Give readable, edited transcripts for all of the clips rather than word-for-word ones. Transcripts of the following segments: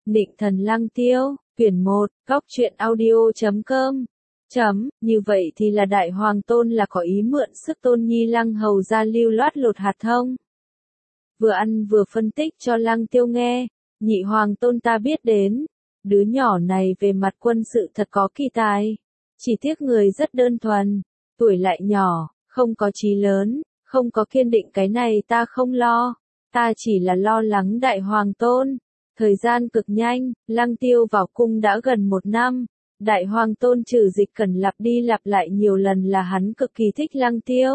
Nịnh thần Lăng Tiêu, quyển 1, góc truyện audio.com. Như vậy thì là Đại Hoàng Tôn là có ý mượn sức Tôn Nhi Lăng Hầu ra lưu loát lột hạt thông. Vừa ăn vừa phân tích cho Lăng Tiêu nghe, nhị Hoàng Tôn ta biết đến, đứa nhỏ này về mặt quân sự thật có kỳ tài. Chỉ tiếc người rất đơn thuần, tuổi lại nhỏ, không có chí lớn, không có kiên định, cái này ta không lo. Ta chỉ là lo lắng Đại Hoàng Tôn. Thời gian cực nhanh, Lăng Tiêu vào cung đã gần 1 năm. Đại Hoàng Tôn Trừ Dịch cần lặp đi lặp lại nhiều lần là hắn cực kỳ thích Lăng Tiêu.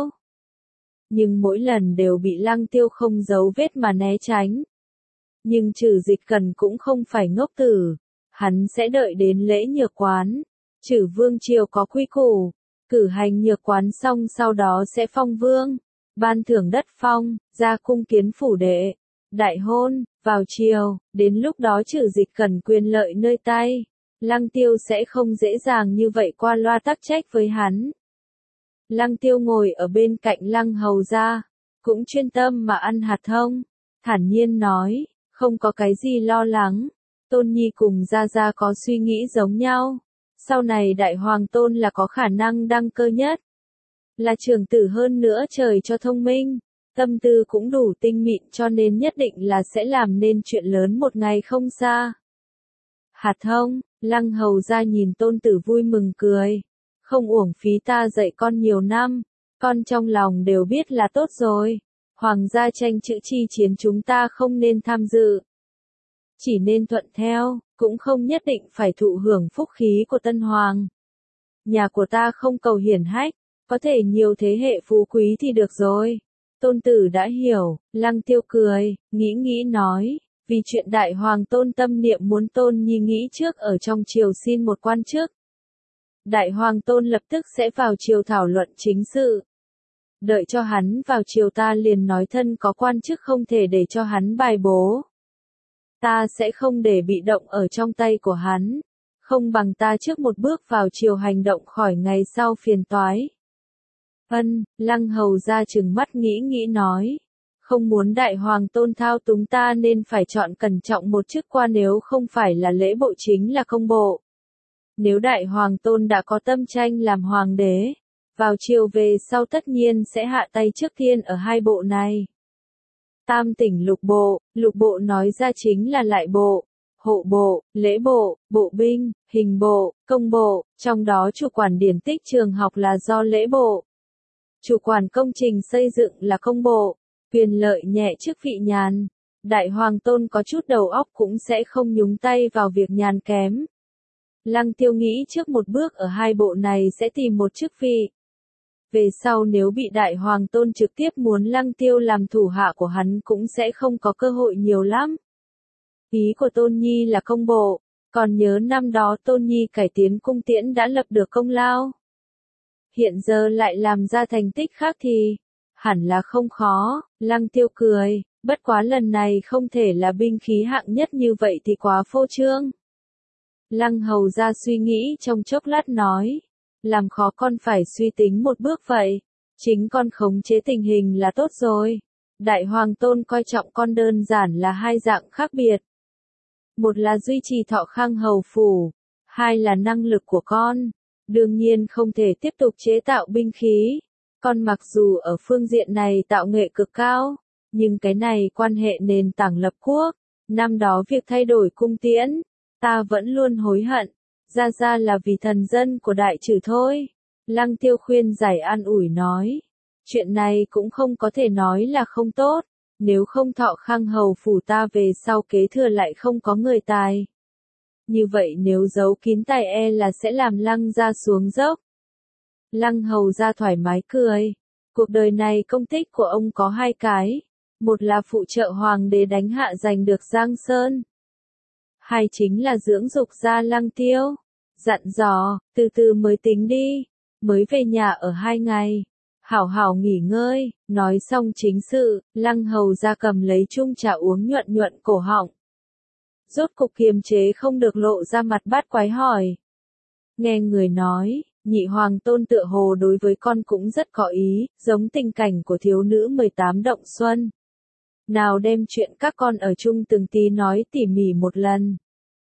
Nhưng mỗi lần đều bị Lăng Tiêu không giấu vết mà né tránh. Nhưng Trừ Dịch cần cũng không phải ngốc tử. Hắn sẽ đợi đến lễ nhược quán. Trừ vương triều có quy củ. Cử hành nhược quán xong sau đó sẽ phong vương. Ban thưởng đất phong, ra cung kiến phủ đệ. Đại hôn, vào chiều, đến lúc đó Trừ Dịch cần quyền lợi nơi tay. Lăng Tiêu sẽ không dễ dàng như vậy qua loa tắc trách với hắn. Lăng Tiêu ngồi ở bên cạnh Lăng Hầu ra, cũng chuyên tâm mà ăn hạt thông, thản nhiên nói, không có cái gì lo lắng, Tôn Nhi cùng Gia Gia có suy nghĩ giống nhau. Sau này Đại Hoàng Tôn là có khả năng đăng cơ nhất. Là trưởng tử hơn nữa trời cho thông minh, tâm tư cũng đủ tinh mịn cho nên nhất định là sẽ làm nên chuyện lớn một ngày không xa. Hạt thông, Lăng Hầu ra nhìn tôn tử vui mừng cười. Không uổng phí ta dạy con nhiều năm, con trong lòng đều biết là tốt rồi. Hoàng gia tranh chữ chi chiến chúng ta không nên tham dự. Chỉ nên thuận theo, cũng không nhất định phải thụ hưởng phúc khí của Tân Hoàng. Nhà của ta không cầu hiển hách, có thể nhiều thế hệ phú quý thì được rồi. Tôn tử đã hiểu, Lăng Tiêu cười, nghĩ nói. Vì chuyện Đại Hoàng Tôn tâm niệm muốn Tôn Nhi nghĩ trước ở trong triều xin một quan chức. Đại Hoàng Tôn lập tức sẽ vào triều thảo luận chính sự. Đợi cho hắn vào triều ta liền nói thân có quan chức không thể để cho hắn bài bố. Ta sẽ không để bị động ở trong tay của hắn. Không bằng ta trước một bước vào triều hành động khỏi ngày sau phiền toái. Lăng Hầu ra trừng mắt nghĩ nói. Không muốn Đại Hoàng Tôn thao túng ta nên phải chọn cẩn trọng một chức quan, nếu không phải là lễ bộ chính là công bộ. Nếu Đại Hoàng Tôn đã có tâm tranh làm hoàng đế, vào triều về sau tất nhiên sẽ hạ tay trước tiên ở hai bộ này. Tam tỉnh lục bộ nói ra chính là lại bộ, hộ bộ, lễ bộ, bộ binh, hình bộ, công bộ, trong đó chủ quản điển tích trường học là do lễ bộ. Chủ quản công trình xây dựng là công bộ. Quyền lợi nhẹ chức vị nhàn. Đại Hoàng Tôn có chút đầu óc cũng sẽ không nhúng tay vào việc nhàn kém. Lăng Tiêu nghĩ trước một bước ở hai bộ này sẽ tìm một chức vị. Về sau nếu bị Đại Hoàng Tôn trực tiếp muốn Lăng Tiêu làm thủ hạ của hắn cũng sẽ không có cơ hội nhiều lắm. Ý của Tôn Nhi là công bộ, còn nhớ năm đó Tôn Nhi cải tiến cung tiễn đã lập được công lao. Hiện giờ lại làm ra thành tích khác thì hẳn là không khó. Lăng Tiêu cười, bất quá lần này không thể là binh khí hạng nhất như vậy thì quá phô trương. Lăng Hầu ra suy nghĩ trong chốc lát nói, làm khó con phải suy tính một bước vậy, chính con khống chế tình hình là tốt rồi. Đại Hoàng Tôn coi trọng con đơn giản là hai dạng khác biệt. Một là duy trì thọ khang hầu phủ, hai là năng lực của con. Đương nhiên không thể tiếp tục chế tạo binh khí. Con mặc dù ở phương diện này tạo nghệ cực cao, nhưng cái này quan hệ nền tảng lập quốc. Năm đó việc thay đổi cung tiễn, ta vẫn luôn hối hận. Ra là vì thần dân của đại trừ thôi. Lăng Tiêu khuyên giải an ủi nói. Chuyện này cũng không có thể nói là không tốt. Nếu không thọ khang hầu phủ ta về sau kế thừa lại không có người tài. Như vậy nếu giấu kín tài e là sẽ làm Lăng ra xuống dốc. Lăng Hầu ra thoải mái cười. Cuộc đời này công tích của ông có hai cái. Một là phụ trợ hoàng đế đánh hạ giành được Giang Sơn. Hai chính là dưỡng dục ra Lăng Tiêu. Dặn dò, từ từ mới tính đi. Mới về nhà ở 2 ngày. Hảo hảo nghỉ ngơi. Nói xong chính sự, Lăng Hầu ra cầm lấy chung trà uống nhuận cổ họng. Rốt cục kiềm chế không được lộ ra mặt bát quái hỏi. Nghe người nói, nhị Hoàng Tôn tựa hồ đối với con cũng rất có ý, giống tình cảnh của thiếu nữ 18 động xuân. Nào đem chuyện các con ở chung từng tí nói tỉ mỉ một lần.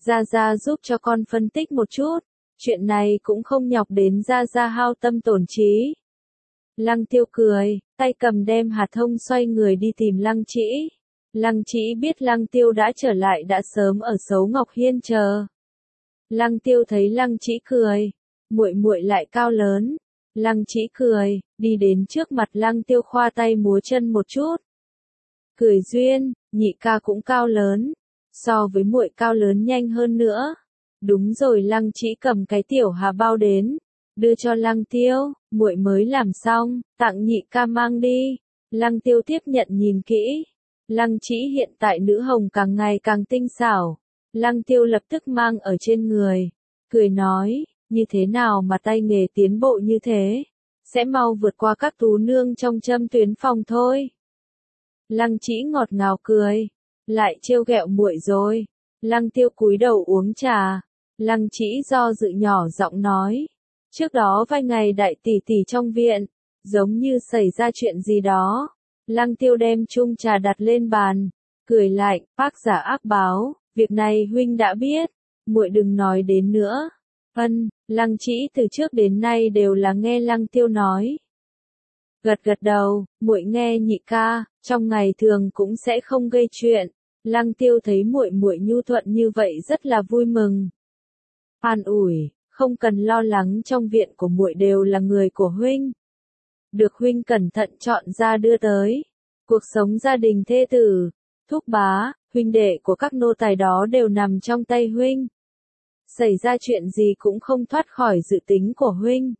Gia Gia giúp cho con phân tích một chút, chuyện này cũng không nhọc đến Gia Gia hao tâm tổn trí. Lăng Tiêu cười, tay cầm đem hạt thông xoay người đi tìm Lăng Trĩ. Lăng Trĩ biết Lăng Tiêu đã trở lại đã sớm ở Sấu Ngọc Hiên chờ. Lăng Tiêu thấy Lăng Trĩ cười, muội muội lại cao lớn. Lăng Trĩ cười, đi đến trước mặt Lăng Tiêu khoa tay múa chân một chút. Cười duyên, nhị ca cũng cao lớn, so với muội cao lớn nhanh hơn nữa. Đúng rồi, Lăng Trĩ cầm cái tiểu hà bao đến, đưa cho Lăng Tiêu, muội mới làm xong, tặng nhị ca mang đi. Lăng Tiêu tiếp nhận nhìn kỹ. Lăng Trĩ hiện tại nữ hồng càng ngày càng tinh xảo. Lăng Tiêu lập tức mang ở trên người, cười nói, như thế nào mà tay nghề tiến bộ như thế, sẽ mau vượt qua các tú nương trong Châm Tuyến phòng thôi. Lăng Trĩ ngọt ngào cười, lại trêu ghẹo muội rồi. Lăng Tiêu cúi đầu uống trà. Lăng Trĩ do dự nhỏ giọng nói, trước đó vài ngày đại tỷ tỷ trong viện, giống như xảy ra chuyện gì đó. Lăng Tiêu đem chung trà đặt lên bàn, cười lạnh, bác giả ác báo, việc này huynh đã biết, muội đừng nói đến nữa. Lăng Trĩ từ trước đến nay đều là nghe Lăng Tiêu nói. Gật gật đầu, muội nghe nhị ca, trong ngày thường cũng sẽ không gây chuyện. Lăng Tiêu thấy muội muội nhu thuận như vậy rất là vui mừng. An ủi, không cần lo lắng, trong viện của muội đều là người của huynh. Được huynh cẩn thận chọn ra đưa tới. Cuộc sống gia đình thê tử, thúc bá, huynh đệ của các nô tài đó đều nằm trong tay huynh. Xảy ra chuyện gì cũng không thoát khỏi dự tính của huynh.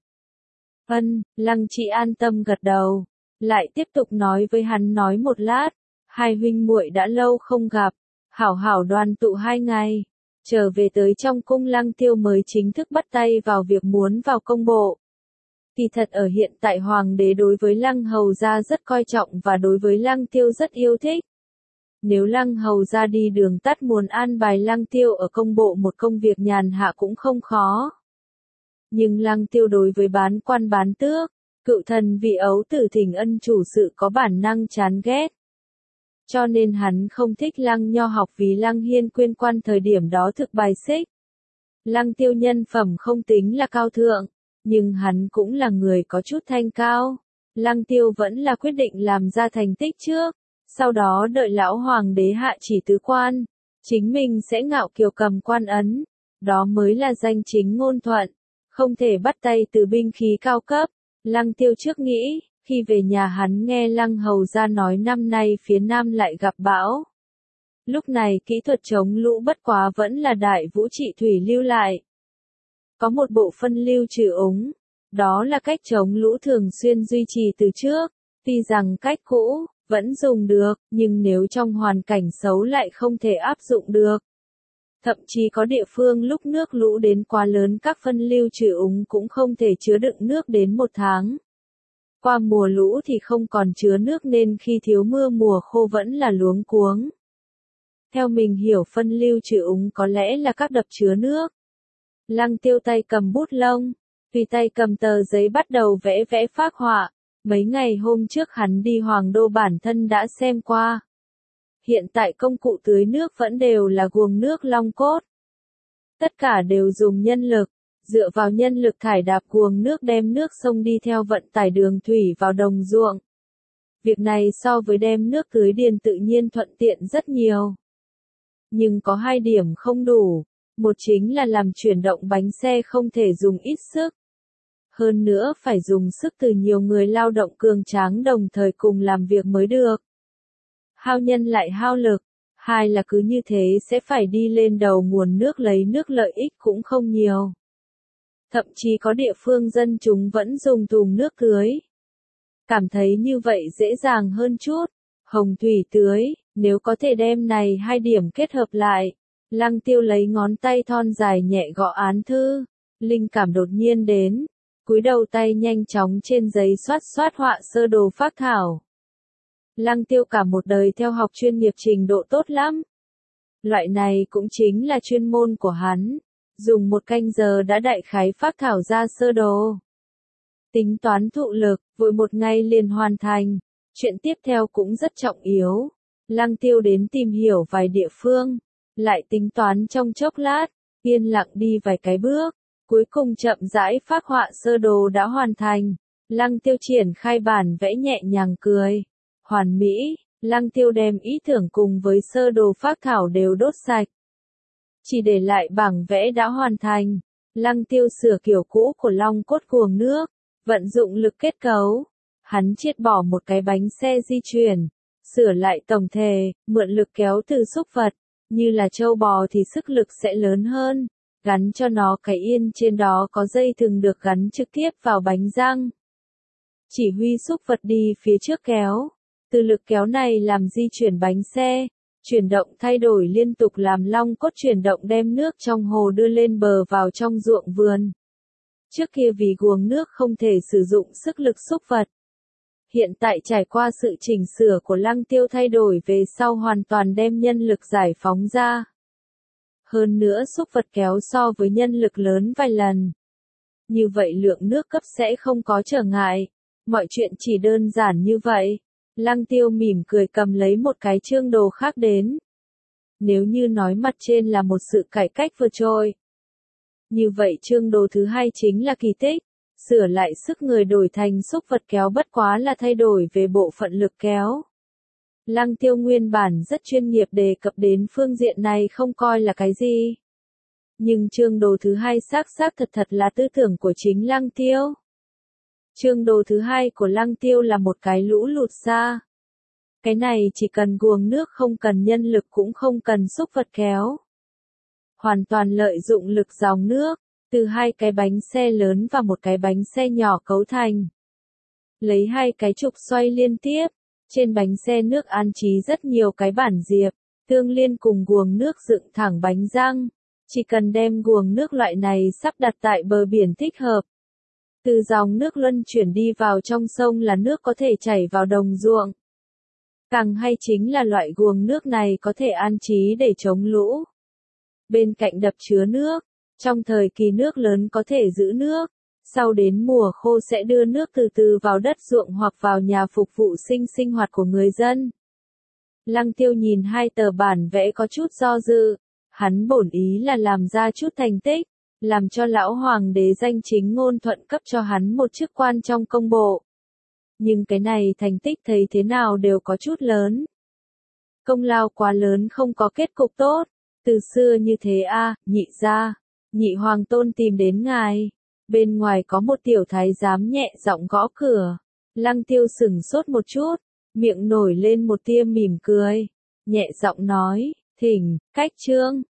Lăng Trĩ an tâm gật đầu, lại tiếp tục nói với hắn nói một lát, hai huynh muội đã lâu không gặp, hảo hảo đoàn tụ 2 ngày, trở về tới trong cung. Lăng Tiêu mới chính thức bắt tay vào việc muốn vào công bộ. Kỳ thật ở hiện tại hoàng đế đối với Lăng Hầu gia rất coi trọng và đối với Lăng Tiêu rất yêu thích. Nếu Lăng Hầu gia đi đường tắt muốn an bài Lăng Tiêu ở công bộ một công việc nhàn hạ cũng không khó. Nhưng Lăng Tiêu đối với bán quan bán tước, cựu thần vị ấu tử thỉnh ân chủ sự có bản năng chán ghét. Cho nên hắn không thích Lăng Nho học vì Lăng Hiên quyên quan thời điểm đó thực bài xích. Lăng Tiêu nhân phẩm không tính là cao thượng, nhưng hắn cũng là người có chút thanh cao. Lăng Tiêu vẫn là quyết định làm ra thành tích trước, sau đó đợi lão hoàng đế hạ chỉ tứ quan, chính mình sẽ ngạo kiều cầm quan ấn, đó mới là danh chính ngôn thuận, không thể bắt tay từ binh khí cao cấp. Lăng Tiêu trước nghĩ, khi về nhà hắn nghe Lăng Hầu gia nói năm nay phía Nam lại gặp bão. Lúc này kỹ thuật chống lũ bất quá vẫn là Đại Vũ Trị Thủy lưu lại. Có một bộ phân lưu trừ úng, đó là cách chống lũ thường xuyên duy trì từ trước, tuy rằng cách cũ vẫn dùng được, nhưng nếu trong hoàn cảnh xấu lại không thể áp dụng được. Thậm chí có địa phương lúc nước lũ đến quá lớn các phân lưu trừ úng cũng không thể chứa đựng nước đến 1 tháng. Qua mùa lũ thì không còn chứa nước nên khi thiếu mưa mùa khô vẫn là luống cuống. Theo mình hiểu phân lưu trừ úng có lẽ là các đập chứa nước. Lăng Tiêu tay cầm bút lông, tùy tay cầm tờ giấy bắt đầu vẽ vẽ phác họa. Mấy ngày hôm trước hắn đi Hoàng Đô bản thân đã xem qua. Hiện tại công cụ tưới nước vẫn đều là guồng nước long cốt. Tất cả đều dùng nhân lực, dựa vào nhân lực thải đạp guồng nước đem nước sông đi theo vận tải đường thủy vào đồng ruộng. Việc này so với đem nước tưới điền tự nhiên thuận tiện rất nhiều. Nhưng có 2 điểm không đủ. Một chính là làm chuyển động bánh xe không thể dùng ít sức. Hơn nữa phải dùng sức từ nhiều người lao động cường tráng đồng thời cùng làm việc mới được. Hao nhân lại hao lực. 2 là cứ như thế sẽ phải đi lên đầu nguồn nước lấy nước, lợi ích cũng không nhiều. Thậm chí có địa phương dân chúng vẫn dùng thùng nước tưới. Cảm thấy như vậy dễ dàng hơn chút. Hồng thủy tưới, nếu có thể đem này 2 điểm kết hợp lại. Lăng Tiêu lấy ngón tay thon dài nhẹ gõ án thư. Linh cảm đột nhiên đến. Cúi đầu tay nhanh chóng trên giấy xoát xoát họa sơ đồ phác thảo. Lăng Tiêu cả một đời theo học chuyên nghiệp trình độ tốt lắm. Loại này cũng chính là chuyên môn của hắn. Dùng 1 canh giờ đã đại khái phác thảo ra sơ đồ. Tính toán thụ lực, vội 1 ngày liền hoàn thành. Chuyện tiếp theo cũng rất trọng yếu. Lăng Tiêu đến tìm hiểu vài địa phương. lại tính toán trong chốc lát, yên lặng đi vài cái bước, cuối cùng chậm rãi phác họa sơ đồ đã hoàn thành. Lăng Tiêu triển khai bản vẽ nhẹ nhàng cười. Hoàn mỹ, Lăng Tiêu đem ý tưởng cùng với sơ đồ phác thảo đều đốt sạch. Chỉ để lại bảng vẽ đã hoàn thành. Lăng Tiêu sửa kiểu cũ của long cốt guồng nước, vận dụng lực kết cấu. Hắn chiết bỏ một cái bánh xe di chuyển, sửa lại tổng thể, mượn lực kéo từ xúc vật, như là trâu bò thì sức lực sẽ lớn hơn, gắn cho nó cái yên trên đó có dây thừng được gắn trực tiếp vào bánh răng. Chỉ huy xúc vật đi phía trước kéo, từ lực kéo này làm di chuyển bánh xe, chuyển động thay đổi liên tục làm long cốt chuyển động đem nước trong hồ đưa lên bờ vào trong ruộng vườn. Trước kia vì guồng nước không thể sử dụng sức lực xúc vật. Hiện tại trải qua sự chỉnh sửa của Lăng Tiêu thay đổi về sau hoàn toàn đem nhân lực giải phóng ra. Hơn nữa xúc vật kéo so với nhân lực lớn vài lần. Như vậy lượng nước cấp sẽ không có trở ngại. Mọi chuyện chỉ đơn giản như vậy. Lăng Tiêu mỉm cười cầm lấy một cái chương đồ khác đến. Nếu như nói mặt trên là một sự cải cách vượt trội, như vậy chương đồ thứ hai chính là kỳ tích. Sửa lại sức người đổi thành xúc vật kéo bất quá là thay đổi về bộ phận lực kéo. Lăng Tiêu nguyên bản rất chuyên nghiệp đề cập đến phương diện này không coi là cái gì. Nhưng chương đồ thứ hai xác thật là tư tưởng của chính Lăng Tiêu. Chương đồ thứ hai của Lăng Tiêu là một cái lũ lụt xa. Cái này chỉ cần guồng nước không cần nhân lực cũng không cần xúc vật kéo. Hoàn toàn lợi dụng lực dòng nước, từ hai cái bánh xe lớn và một cái bánh xe nhỏ cấu thành. Lấy hai cái trục xoay liên tiếp, trên bánh xe nước an trí rất nhiều cái bản diệp, tương liên cùng guồng nước dựng thẳng bánh răng. Chỉ cần đem guồng nước loại này sắp đặt tại bờ biển thích hợp. Từ dòng nước luân chuyển đi vào trong sông là nước có thể chảy vào đồng ruộng. Càng hay chính là loại guồng nước này có thể an trí để chống lũ. Bên cạnh đập chứa nước, trong thời kỳ nước lớn có thể giữ nước, sau đến mùa khô sẽ đưa nước từ từ vào đất ruộng hoặc vào nhà phục vụ sinh hoạt của người dân. Lăng Tiêu nhìn hai tờ bản vẽ có chút do dự, hắn bổn ý là làm ra chút thành tích, làm cho lão hoàng đế danh chính ngôn thuận cấp cho hắn một chức quan trong công bộ. Nhưng cái này thành tích thấy thế nào đều có chút lớn. Công lao quá lớn không có kết cục tốt, từ xưa như thế nhị gia, nhị hoàng tôn tìm đến ngài. Bên ngoài có một tiểu thái giám nhẹ giọng gõ cửa. Lăng Tiêu sửng sốt một chút, miệng nổi lên một tia mỉm cười, nhẹ giọng nói, thỉnh, cách trương.